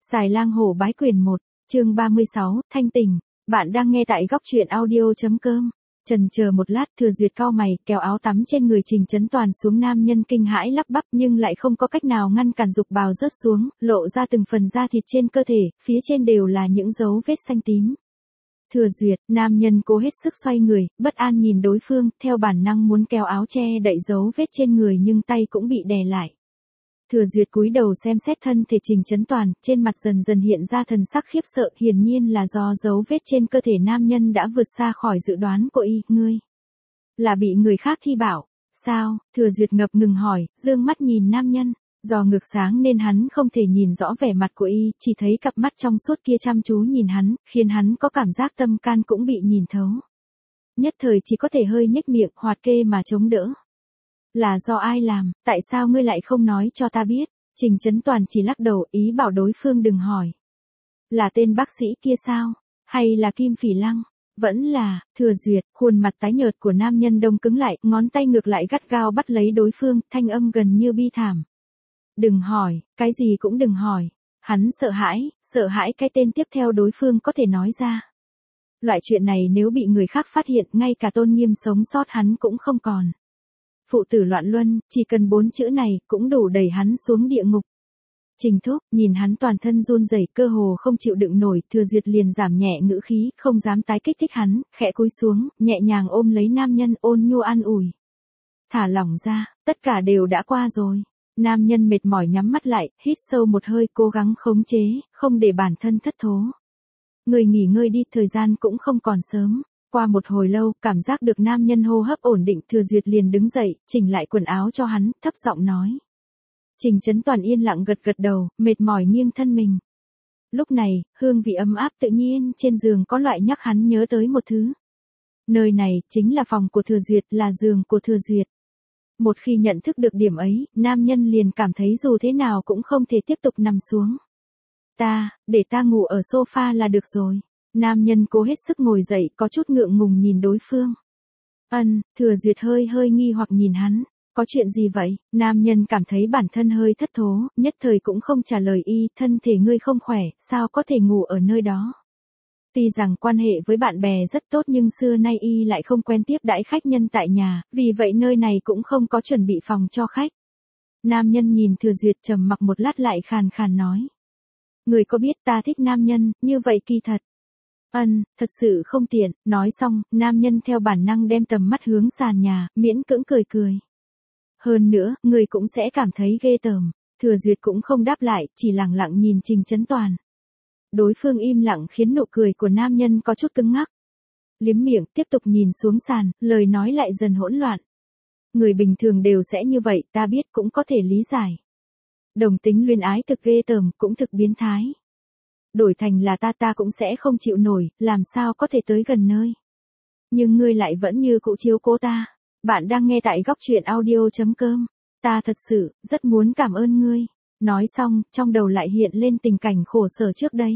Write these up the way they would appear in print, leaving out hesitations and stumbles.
Xài lang hổ bái quyền 1, chương 36, thanh tình. Bạn đang nghe tại góc truyện audio.com. Chần chờ một lát, Thừa Duyệt cau mày, kéo áo tắm trên người Trình Chấn Toàn xuống. Nam nhân kinh hãi lắp bắp nhưng lại không có cách nào ngăn cản, dục bào rớt xuống, lộ ra từng phần da thịt trên cơ thể, phía trên đều là những dấu vết xanh tím. Thừa Duyệt, nam nhân cố hết sức xoay người, bất an nhìn đối phương, theo bản năng muốn kéo áo che đậy dấu vết trên người nhưng tay cũng bị đè lại. Thừa Duyệt cúi đầu xem xét thân thể Trình Chấn Toàn, trên mặt dần dần hiện ra thần sắc khiếp sợ, hiển nhiên là do dấu vết trên cơ thể nam nhân đã vượt xa khỏi dự đoán của y. Ngươi là bị người khác thi bảo, sao? Thừa Duyệt ngập ngừng hỏi, dương mắt nhìn nam nhân. Do ngược sáng nên hắn không thể nhìn rõ vẻ mặt của y, chỉ thấy cặp mắt trong suốt kia chăm chú nhìn hắn, khiến hắn có cảm giác tâm can cũng bị nhìn thấu. Nhất thời chỉ có thể hơi nhếch miệng, hoạt kê mà chống đỡ. Là do ai làm, tại sao ngươi lại không nói cho ta biết? Trình Chấn Toàn chỉ lắc đầu, ý bảo đối phương đừng hỏi. Là tên bác sĩ kia sao? Hay là Kim Phỉ Lăng? Vẫn là. Thừa Duyệt, khuôn mặt tái nhợt của nam nhân đông cứng lại, ngón tay ngược lại gắt gao bắt lấy đối phương, thanh âm gần như bi thảm. Đừng hỏi, cái gì cũng đừng hỏi. Hắn sợ hãi cái tên tiếp theo đối phương có thể nói ra. Loại chuyện này nếu bị người khác phát hiện, ngay cả tôn nghiêm sống sót hắn cũng không còn. Phụ tử loạn luân, chỉ cần 4 chữ này cũng đủ đẩy hắn xuống địa ngục. Trình Thúc, nhìn hắn toàn thân run rẩy, cơ hồ không chịu đựng nổi, Thừa Duyệt liền giảm nhẹ ngữ khí, không dám tái kích thích hắn, khẽ cúi xuống, nhẹ nhàng ôm lấy nam nhân, ôn nhu an ủi. Thả lỏng ra, tất cả đều đã qua rồi. Nam nhân mệt mỏi nhắm mắt lại, hít sâu một hơi, cố gắng khống chế, không để bản thân thất thố. Người nghỉ ngơi đi, thời gian cũng không còn sớm. Qua một hồi lâu, cảm giác được nam nhân hô hấp ổn định, Thừa Duyệt liền đứng dậy, chỉnh lại quần áo cho hắn, thấp giọng nói. Trình Chấn Toàn yên lặng gật gật đầu, mệt mỏi nghiêng thân mình. Lúc này, hương vị ấm áp tự nhiên trên giường có loại nhắc hắn nhớ tới một thứ. Nơi này, chính là phòng của Thừa Duyệt, là giường của Thừa Duyệt. Một khi nhận thức được điểm ấy, nam nhân liền cảm thấy dù thế nào cũng không thể tiếp tục nằm xuống. Để ta ngủ ở sofa là được rồi. Nam nhân cố hết sức ngồi dậy, có chút ngượng ngùng nhìn đối phương. Thừa Duyệt hơi nghi hoặc nhìn hắn. Có chuyện gì vậy? Nam nhân cảm thấy bản thân hơi thất thố, nhất thời cũng không trả lời y, thân thể ngươi không khỏe, sao có thể ngủ ở nơi đó? Tuy rằng quan hệ với bạn bè rất tốt nhưng xưa nay y lại không quen tiếp đãi khách nhân tại nhà, vì vậy nơi này cũng không có chuẩn bị phòng cho khách. Nam nhân nhìn Thừa Duyệt trầm mặc một lát lại khàn khàn nói. Người có biết ta thích nam nhân, như vậy kỳ thật. Thật sự không tiện. Nói xong, nam nhân theo bản năng đem tầm mắt hướng sàn nhà, miễn cưỡng cười. Hơn nữa, người cũng sẽ cảm thấy ghê tởm. Thừa Duyệt cũng không đáp lại, chỉ lặng lặng nhìn Trình Chấn Toàn. Đối phương im lặng khiến nụ cười của nam nhân có chút cứng ngắc. Liếm miệng, tiếp tục nhìn xuống sàn, lời nói lại dần hỗn loạn. Người bình thường đều sẽ như vậy, ta biết cũng có thể lý giải. Đồng tính luyến ái thực ghê tởm, cũng thực biến thái. Đổi thành là ta cũng sẽ không chịu nổi, làm sao có thể tới gần nơi. Nhưng ngươi lại vẫn như cũ chiếu cố ta. Bạn đang nghe tại góc truyện audio.com. Ta thật sự, rất muốn cảm ơn ngươi. Nói xong, trong đầu lại hiện lên tình cảnh khổ sở trước đây.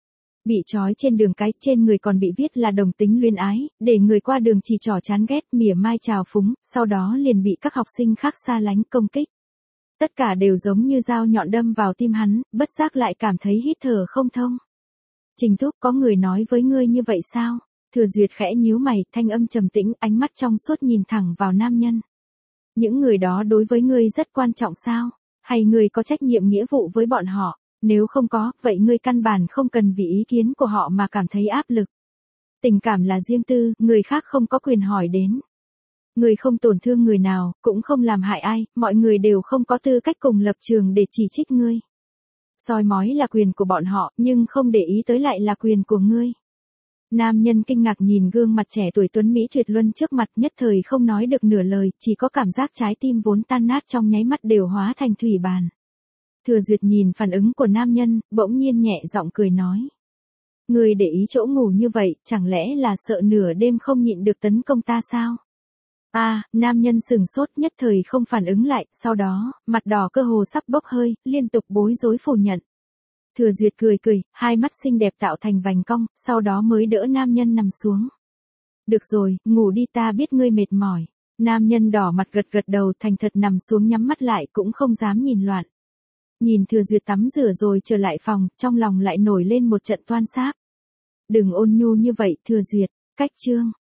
Bị trói trên đường cái, trên người còn bị viết là đồng tính luyến ái, để người qua đường chỉ trỏ chán ghét, mỉa mai trào phúng, sau đó liền bị các học sinh khác xa lánh công kích. Tất cả đều giống như dao nhọn đâm vào tim hắn, bất giác lại cảm thấy hít thở không thông. Trình Thúc, có người nói với ngươi như vậy sao? Thừa Duyệt khẽ nhíu mày, thanh âm trầm tĩnh, ánh mắt trong suốt nhìn thẳng vào nam nhân. Những người đó đối với ngươi rất quan trọng sao? Hay ngươi có trách nhiệm nghĩa vụ với bọn họ? Nếu không có, vậy ngươi căn bản không cần vì ý kiến của họ mà cảm thấy áp lực. Tình cảm là riêng tư, người khác không có quyền hỏi đến. Ngươi không tổn thương người nào, cũng không làm hại ai, mọi người đều không có tư cách cùng lập trường để chỉ trích ngươi. Soi mói là quyền của bọn họ, nhưng không để ý tới lại là quyền của ngươi. Nam nhân kinh ngạc nhìn gương mặt trẻ tuổi tuấn Mỹ tuyệt luân trước mặt, nhất thời không nói được nửa lời, chỉ có cảm giác trái tim vốn tan nát trong nháy mắt đều hóa thành thủy bàn. Thừa Duyệt nhìn phản ứng của nam nhân, bỗng nhiên nhẹ giọng cười nói. Ngươi để ý chỗ ngủ như vậy, chẳng lẽ là sợ nửa đêm không nhịn được tấn công ta sao? Nam nhân sừng sốt, nhất thời không phản ứng lại, sau đó, mặt đỏ cơ hồ sắp bốc hơi, liên tục bối rối phủ nhận. Thừa Duyệt cười, hai mắt xinh đẹp tạo thành vành cong, sau đó mới đỡ nam nhân nằm xuống. Được rồi, ngủ đi, ta biết ngươi mệt mỏi. Nam nhân đỏ mặt gật đầu, thành thật nằm xuống nhắm mắt lại, cũng không dám nhìn loạn. Nhìn Thừa Duyệt tắm rửa rồi trở lại phòng, trong lòng lại nổi lên một trận toan sáp. Đừng ôn nhu như vậy, Thừa Duyệt, cách chương.